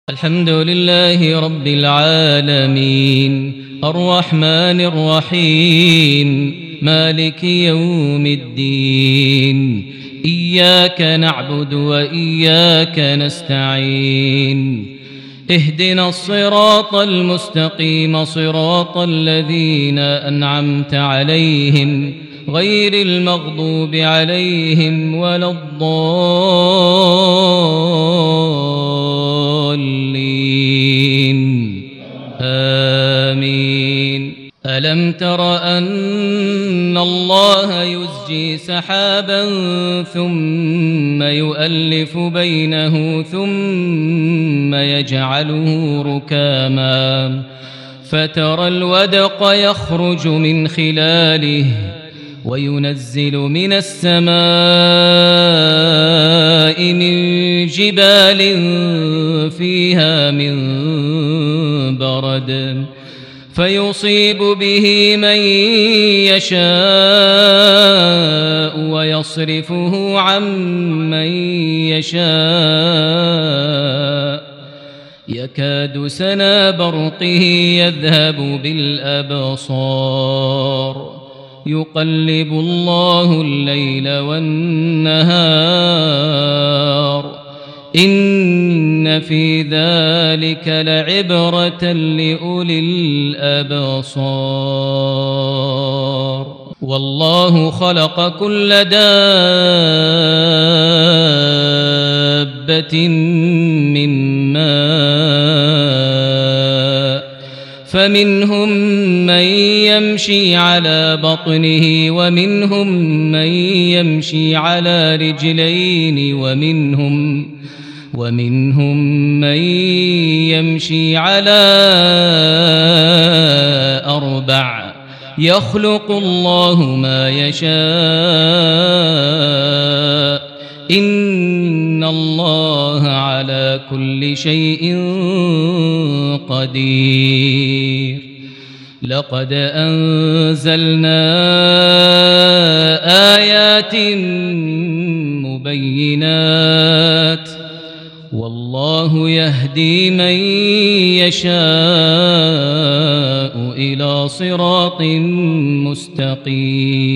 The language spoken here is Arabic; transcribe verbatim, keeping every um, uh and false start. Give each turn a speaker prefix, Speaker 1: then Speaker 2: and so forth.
Speaker 1: الحمد لله رب العالمين الرحمن الرحيم مالك يوم الدين إياك نعبد وإياك نستعين اهدنا الصراط المستقيم صراط الذين أنعمت عليهم غير المغضوب عليهم ولا الضالين آمين. ألم تر أن الله يزجي سحابا ثم يؤلف بينه ثم يجعله ركاما فترى الودق يخرج من خلاله وينزل من السماء من جبال فيها من برد فيصيب به من يشاء ويصرفه عن من يشاء يكاد سنا برقه يذهب بالأبصار يقلب الله الليل والنهار إن في ذلك لعبرة لأولي الأبصار. والله خلق كل دابة من ماء فمنهم من يمشي على بطنه ومنهم من يمشي على رجلين ومنهم ومنهم من يمشي على أربع يخلق الله ما يشاء إن الله على كل شيء قدير. لقد أنزلنا آيات مبينات والله يهدي من يشاء إلى صراط مستقيم.